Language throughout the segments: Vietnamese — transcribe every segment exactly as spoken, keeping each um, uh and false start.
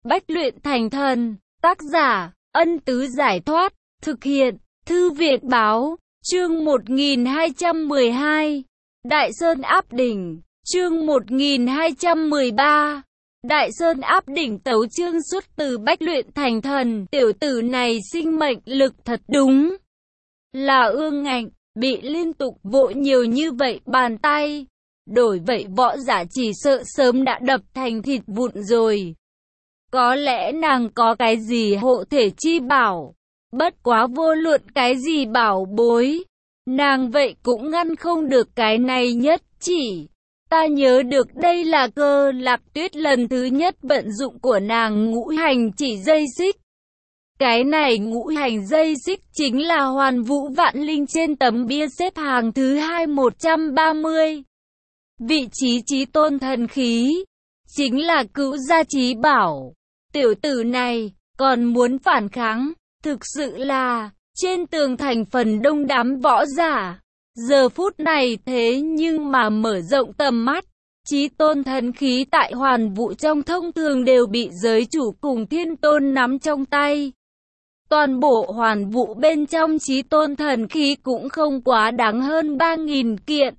Bách luyện thành thần. Tác giả, Ân Tứ Giải Thoát. Thực hiện, Thư viện Báo. Chương một nghìn hai trăm mười hai. Đại Sơn áp đỉnh. Chương một nghìn hai trăm mười ba. Đại Sơn áp đỉnh. Tấu chương xuất từ Bách luyện thành thần. Tiểu tử này sinh mệnh lực thật đúng là ương ngạnh, bị liên tục vỗ nhiều như vậy bàn tay. Đổi vậy võ giả chỉ sợ sớm đã đập thành thịt vụn rồi. Có lẽ nàng có cái gì hộ thể chi bảo. Bất quá vô luận cái gì bảo bối, nàng vậy cũng ngăn không được cái này nhất chỉ. Ta nhớ được đây là Cơ Lạc Tuyết lần thứ nhất vận dụng của nàng ngũ hành chỉ dây xích. Cái này ngũ hành dây xích chính là Hoàn Vũ Vạn Linh trên tấm bia xếp hàng thứ hai một trăm ba mươi. Vị trí chí tôn thần khí, chính là cữu gia chí bảo. Tiểu tử này, còn muốn phản kháng, thực sự là, trên tường thành phần đông đám võ giả. Giờ phút này thế nhưng mà mở rộng tầm mắt, chí tôn thần khí tại Hoàn Vũ trong thông thường đều bị giới chủ cùng thiên tôn nắm trong tay. Toàn bộ Hoàn Vũ bên trong chí tôn thần khí cũng không quá đáng hơn ba nghìn kiện.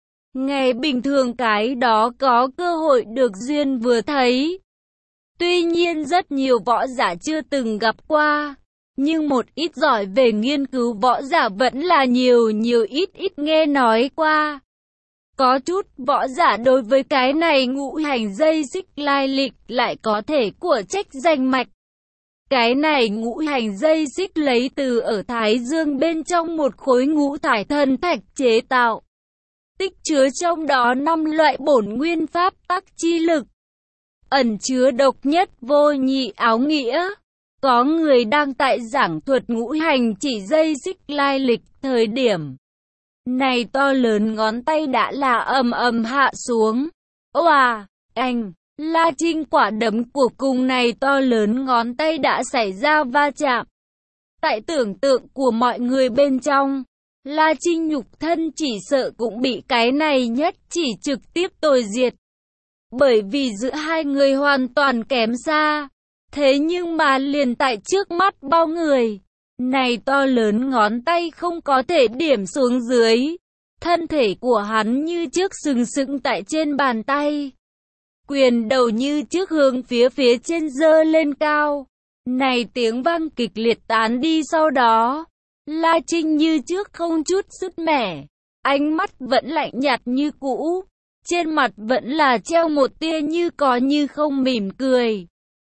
Ngày bình thường cái đó có cơ hội được duyên vừa thấy. Tuy nhiên rất nhiều võ giả chưa từng gặp qua, nhưng một ít giỏi về nghiên cứu võ giả vẫn là nhiều nhiều ít ít nghe nói qua. Có chút võ giả đối với cái này ngũ hành dây xích lai lịch lại có thể của trách danh mạch. Cái này ngũ hành dây xích lấy từ ở Thái Dương bên trong một khối ngũ thải thần thạch chế tạo. Tích chứa trong đó năm loại bổn nguyên pháp tắc chi lực. Ẩn chứa độc nhất vô nhị áo nghĩa. Có người đang tại giảng thuật ngũ hành chỉ dây xích lai lịch thời điểm này to lớn ngón tay đã là ầm ầm hạ xuống. Oà, anh, La Trinh quả đấm của cùng này to lớn ngón tay đã xảy ra va chạm. Tại tưởng tượng của mọi người bên trong, La Trinh nhục thân chỉ sợ cũng bị cái này nhất chỉ trực tiếp tồi diệt. Bởi vì giữa hai người hoàn toàn kém xa. Thế nhưng mà liền tại trước mắt bao người, này to lớn ngón tay không có thể điểm xuống dưới. Thân thể của hắn như trước sừng sững tại trên bàn tay. Quyền đầu như trước hướng phía phía trên giơ lên cao. Này tiếng vang kịch liệt tán đi sau đó. La Trinh như trước không chút sứt mẻ. Ánh mắt vẫn lạnh nhạt như cũ. Trên mặt vẫn là treo một tia như có như không mỉm cười.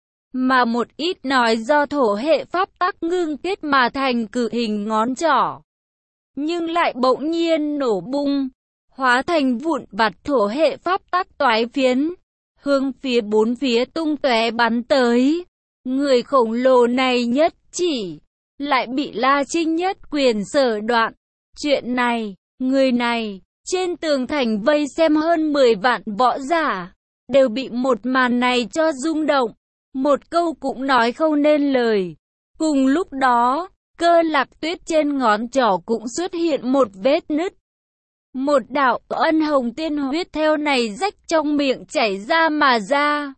Mà một ít nói do thổ hệ pháp tắc ngưng kết mà thành cự hình ngón trỏ. Nhưng lại bỗng nhiên nổ bung, hóa thành vụn vặt thổ hệ pháp tắc toái phiến. Hướng phía bốn phía tung tóe bắn tới. Người khổng lồ này nhất chỉ, lại bị La Trinh nhất quyền sở đoạn. Chuyện này, người này, trên tường thành vây xem hơn mười vạn võ giả, đều bị một màn này cho rung động. Một câu cũng nói không nên lời. Cùng lúc đó, Cơ Lạc Tuyết trên ngón trỏ cũng xuất hiện một vết nứt. Một đạo ân hồng tiên huyết theo này rách trong miệng chảy ra mà ra.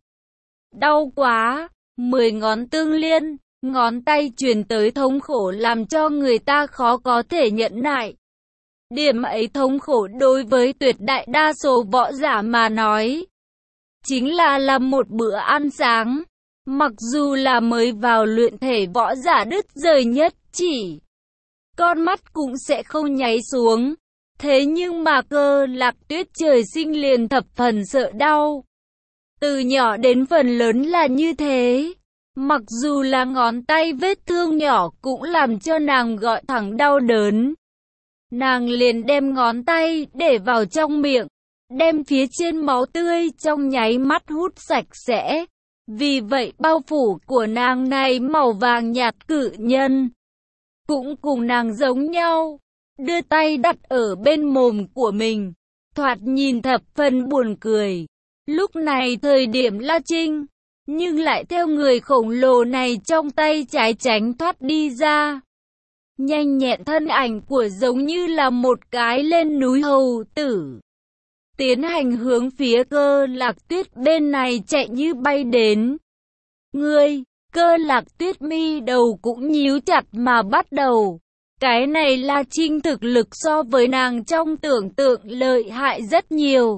Đau quá, mười ngón tương liên, ngón tay truyền tới thống khổ làm cho người ta khó có thể nhẫn nại. Điểm ấy thống khổ đối với tuyệt đại đa số võ giả mà nói, chính là làm một bữa ăn sáng. Mặc dù là mới vào luyện thể võ giả đứt rời nhất chỉ, con mắt cũng sẽ không nháy xuống. Thế nhưng mà Cơ Lạc Tuyết trời sinh liền thập phần sợ đau. Từ nhỏ đến phần lớn là như thế. Mặc dù là ngón tay vết thương nhỏ cũng làm cho nàng gọi thẳng đau đớn. Nàng liền đem ngón tay để vào trong miệng, đem phía trên máu tươi trong nháy mắt hút sạch sẽ. Vì vậy bao phủ của nàng này màu vàng nhạt cự nhân cũng cùng nàng giống nhau. Đưa tay đặt ở bên mồm của mình, thoạt nhìn thập phần buồn cười. Lúc này thời điểm La Trinh, nhưng lại theo người khổng lồ này trong tay trái tránh thoát đi ra. Nhanh nhẹn thân ảnh của giống như là một cái lên núi hầu tử. Tiến hành hướng phía Cơ Lạc Tuyết bên này chạy như bay đến. Ngươi, Cơ Lạc Tuyết mi đầu cũng nhíu chặt mà bắt đầu. Cái này La Trinh thực lực so với nàng trong tưởng tượng lợi hại rất nhiều.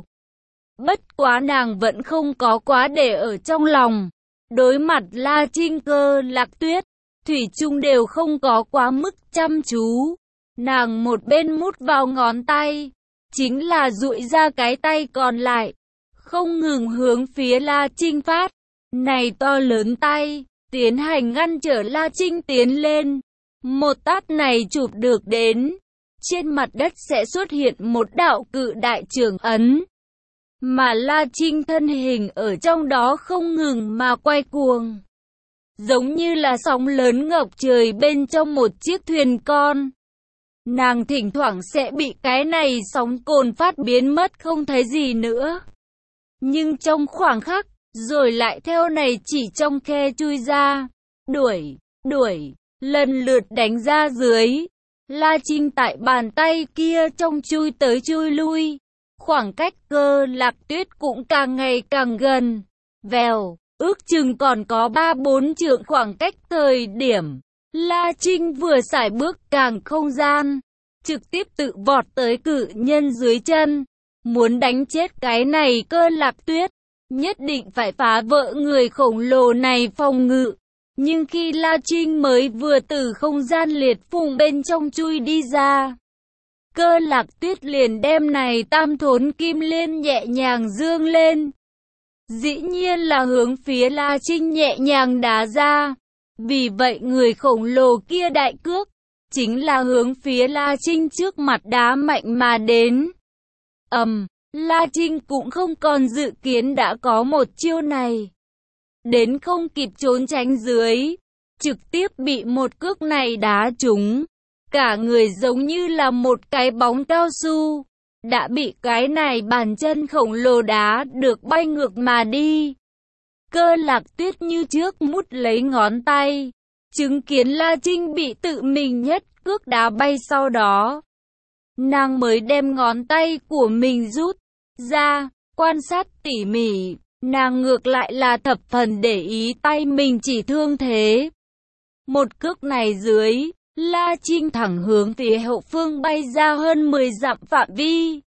Bất quá nàng vẫn không có quá để ở trong lòng. Đối mặt La Trinh Cơ Lạc Tuyết, thủy chung đều không có quá mức chăm chú. Nàng một bên mút vào ngón tay, chính là duỗi ra cái tay còn lại, không ngừng hướng phía La Trinh phát. Này to lớn tay, tiến hành ngăn trở La Trinh tiến lên. Một tát này chụp được đến, trên mặt đất sẽ xuất hiện một đạo cự đại trường ấn. Mà La Trinh thân hình ở trong đó không ngừng mà quay cuồng. Giống như là sóng lớn ngập trời bên trong một chiếc thuyền con. Nàng thỉnh thoảng sẽ bị cái này sóng cồn phát biến mất không thấy gì nữa. Nhưng trong khoảng khắc, rồi lại theo này chỉ trong khe chui ra. Đuổi, đuổi, lần lượt đánh ra dưới. La Trinh tại bàn tay kia trong chui tới chui lui. Khoảng cách Cơ Lạc Tuyết cũng càng ngày càng gần. Vèo, ước chừng còn có ba bốn trượng khoảng cách thời điểm. La Trinh vừa sải bước càng không gian, trực tiếp tự vọt tới cự nhân dưới chân. Muốn đánh chết cái này Cơ Lạc Tuyết, nhất định phải phá vỡ người khổng lồ này phòng ngự. Nhưng khi La Trinh mới vừa từ không gian liệt phùng bên trong chui đi ra, Cơ Lạc Tuyết liền đem này tam thốn kim liên nhẹ nhàng dương lên. Dĩ nhiên là hướng phía La Trinh nhẹ nhàng đá ra. Vì vậy người khổng lồ kia đại cước, chính là hướng phía La Trinh trước mặt đá mạnh mà đến. Ầm, um, La Trinh cũng không còn dự kiến đã có một chiêu này. Đến không kịp trốn tránh dưới, trực tiếp bị một cước này đá trúng. Cả người giống như là một cái bóng cao su, đã bị cái này bàn chân khổng lồ đá được bay ngược mà đi. Cơ Lạc Tuyết như trước mút lấy ngón tay, chứng kiến La Trinh bị tự mình nhất cước đá bay, sau đó nàng mới đem ngón tay của mình rút ra, quan sát tỉ mỉ. Nàng ngược lại là thập phần để ý tay mình chỉ thương thế. Một cước này dưới, La Trinh thẳng hướng phía hậu phương bay ra hơn mười dặm phạm vi.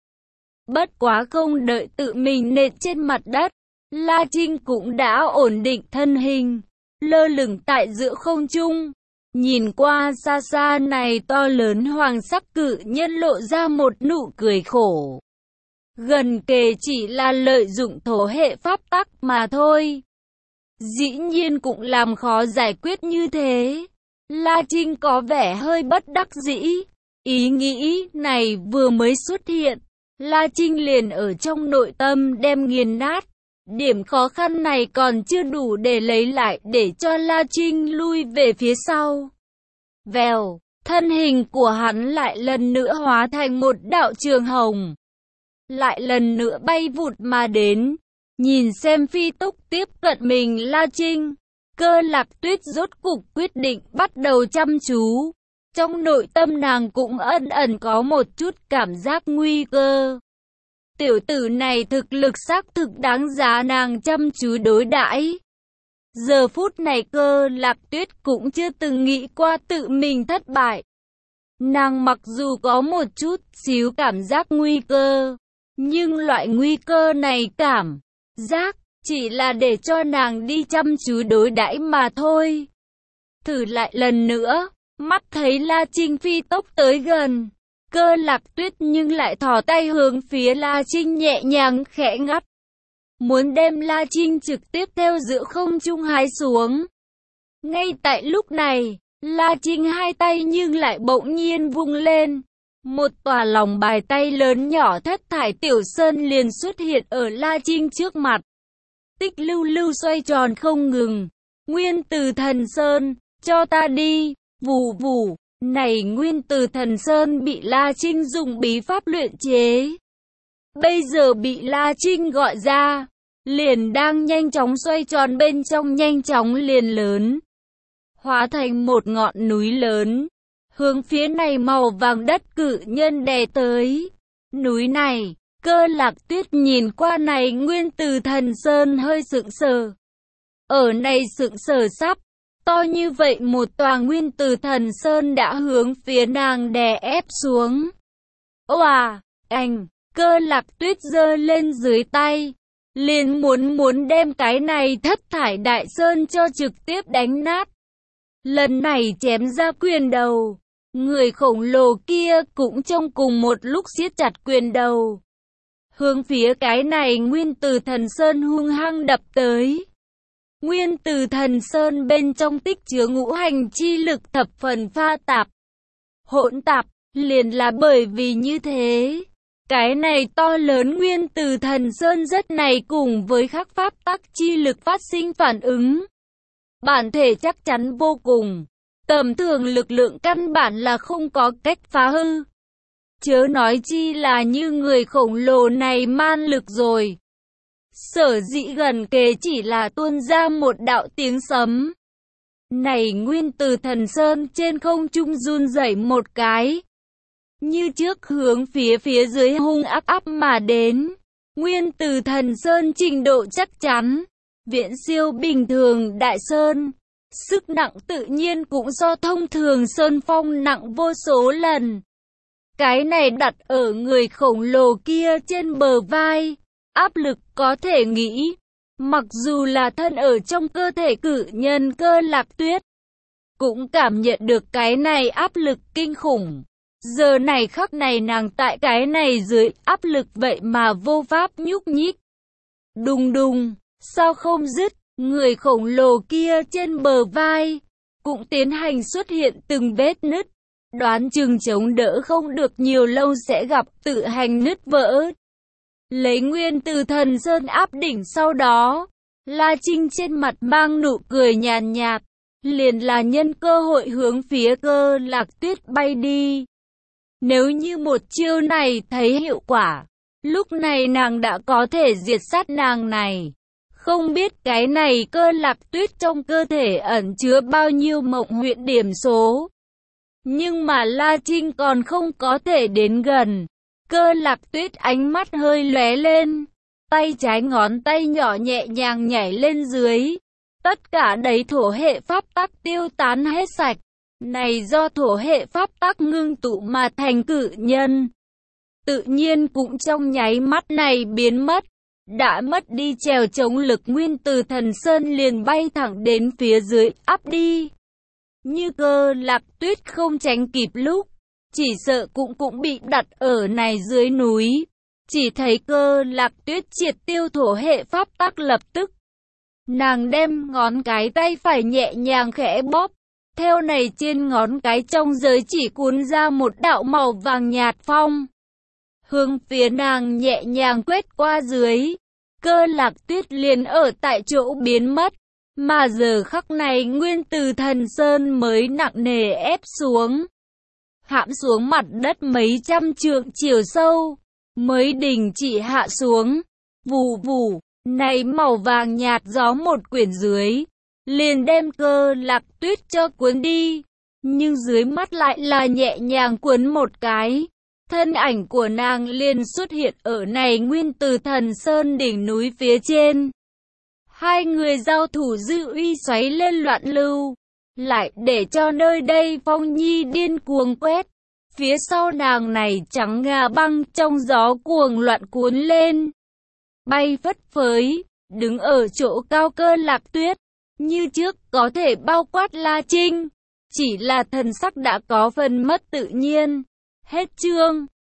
Bất quá không đợi tự mình nện trên mặt đất, La Trinh cũng đã ổn định thân hình, lơ lửng tại giữa không trung. Nhìn qua xa xa này to lớn hoàng sắc cự nhân lộ ra một nụ cười khổ. Gần kề chỉ là lợi dụng thổ hệ pháp tắc mà thôi. Dĩ nhiên cũng làm khó giải quyết như thế. La Trinh có vẻ hơi bất đắc dĩ. Ý nghĩ này vừa mới xuất hiện, La Trinh liền ở trong nội tâm đem nghiền nát. Điểm khó khăn này còn chưa đủ để lấy lại, để cho La Trinh lui về phía sau. Vèo, thân hình của hắn lại lần nữa hóa thành một đạo trường hồng. Lại lần nữa bay vụt mà đến. Nhìn xem phi tốc tiếp cận mình La Trinh, Cơ Lạc Tuyết rốt cục quyết định bắt đầu chăm chú. Trong nội tâm nàng cũng ẩn ẩn có một chút cảm giác nguy cơ. Tiểu tử này thực lực xác thực đáng giá nàng chăm chú đối đãi. Giờ phút này Cơ Lạc Tuyết cũng chưa từng nghĩ qua tự mình thất bại. Nàng mặc dù có một chút xíu cảm giác nguy cơ, nhưng loại nguy cơ này cảm giác chỉ là để cho nàng đi chăm chú đối đãi mà thôi. Thử lại lần nữa, mắt thấy La Trinh phi tốc tới gần, Cơ Lạc Tuyết nhưng lại thò tay hướng phía La Trinh nhẹ nhàng khẽ ngắt, muốn đem La Trinh trực tiếp theo giữa không trung hái xuống. Ngay tại lúc này, La Trinh hai tay nhưng lại bỗng nhiên vung lên. Một tòa lòng bài tay lớn nhỏ thất thải tiểu sơn liền xuất hiện ở La Trinh trước mặt. Tích lưu lưu xoay tròn không ngừng. Nguyên Tử Thần Sơn, cho ta đi, vù vù. Này Nguyên Tử Thần Sơn bị La Trinh dùng bí pháp luyện chế. Bây giờ bị La Trinh gọi ra, liền đang nhanh chóng xoay tròn bên trong, nhanh chóng liền lớn, hóa thành một ngọn núi lớn, hướng phía này màu vàng đất cự nhân đè tới. Núi này, Cơ Lạc Tuyết nhìn qua này Nguyên Tử Thần Sơn hơi sững sờ. Ở này sững sờ sắp, to như vậy một tòa nguyên tử thần sơn đã hướng phía nàng đè ép xuống. Oà, anh, Cơ Lạc Tuyết giơ lên dưới tay, liền muốn muốn đem cái này thất thải đại sơn cho trực tiếp đánh nát. Lần này chém ra quyền đầu, người khổng lồ kia cũng trong cùng một lúc siết chặt quyền đầu, hướng phía cái này nguyên tử thần sơn hung hăng đập tới. Nguyên tử thần sơn bên trong tích chứa ngũ hành chi lực thập phần pha tạp, hỗn tạp, liền là bởi vì như thế. Cái này to lớn nguyên tử thần sơn rất này cùng với khắc pháp tắc chi lực phát sinh phản ứng. Bản thể chắc chắn vô cùng, tầm thường lực lượng căn bản là không có cách phá hư. Chớ nói chi là như người khổng lồ này man lực rồi. Sở dĩ gần kề chỉ là tuôn ra một đạo tiếng sấm. Này nguyên tử thần sơn trên không trung run rẩy một cái, như trước hướng phía phía dưới hung áp áp mà đến. Nguyên tử thần sơn trình độ chắc chắn, viễn siêu bình thường đại sơn. Sức nặng tự nhiên cũng do thông thường sơn phong nặng vô số lần. Cái này đặt ở người khổng lồ kia trên bờ vai, áp lực có thể nghĩ. Mặc dù là thân ở trong cơ thể cử nhân Cơ Lạc Tuyết, cũng cảm nhận được cái này áp lực kinh khủng. Giờ này khắc này nàng tại cái này dưới áp lực vậy mà vô pháp nhúc nhích. Đùng đùng, sao không dứt, người khổng lồ kia trên bờ vai cũng tiến hành xuất hiện từng vết nứt. Đoán chừng chống đỡ không được nhiều lâu sẽ gặp tự hành nứt vỡ. Lấy nguyên tử thần sơn áp đỉnh sau đó, La Trinh trên mặt mang nụ cười nhàn nhạt, liền là nhân cơ hội hướng phía Cơ Lạc Tuyết bay đi. Nếu như một chiêu này thấy hiệu quả, lúc này nàng đã có thể diệt sát nàng này. Không biết cái này Cơ Lạc Tuyết trong cơ thể ẩn chứa bao nhiêu mộng huyễn điểm số. Nhưng mà La Trinh còn không có thể đến gần. Cơ Lạc Tuyết ánh mắt hơi lóe lên, tay trái ngón tay nhỏ nhẹ nhàng nhảy lên dưới. Tất cả đấy thổ hệ pháp tắc tiêu tán hết sạch. Này do thổ hệ pháp tắc ngưng tụ mà thành cự nhân, tự nhiên cũng trong nháy mắt này biến mất. Đã mất đi trèo chống lực nguyên tử thần sơn liền bay thẳng đến phía dưới áp đi. Như Cơ Lạc Tuyết không tránh kịp lúc, chỉ sợ cũng cũng bị đặt ở này dưới núi. Chỉ thấy Cơ Lạc Tuyết triệt tiêu thổ hệ pháp tắc lập tức. Nàng đem ngón cái tay phải nhẹ nhàng khẽ bóp. Theo này trên ngón cái trong giới chỉ cuốn ra một đạo màu vàng nhạt phong. Hướng phía nàng nhẹ nhàng quét qua dưới. Cơ Lạc Tuyết liền ở tại chỗ biến mất. Mà giờ khắc này nguyên tử thần sơn mới nặng nề ép xuống. Hãm xuống mặt đất mấy trăm trượng chiều sâu. Mới đình chỉ hạ xuống. Vù vù, này màu vàng nhạt gió một quyển dưới. Liền đem Cơ Lạc Tuyết cho cuốn đi. Nhưng dưới mắt lại là nhẹ nhàng cuốn một cái. Thân ảnh của nàng liền xuất hiện ở này nguyên tử thần sơn đỉnh núi phía trên. Hai người giao thủ dư uy xoáy lên loạn lưu. Lại để cho nơi đây phong nhi điên cuồng quét. Phía sau nàng này trắng ngà băng trong gió cuồng loạn cuốn lên. Bay phất phới, đứng ở chỗ cao Cơ Lạc Tuyết. Như trước có thể bao quát La Trinh. Chỉ là thần sắc đã có phần mất tự nhiên. Hết chương.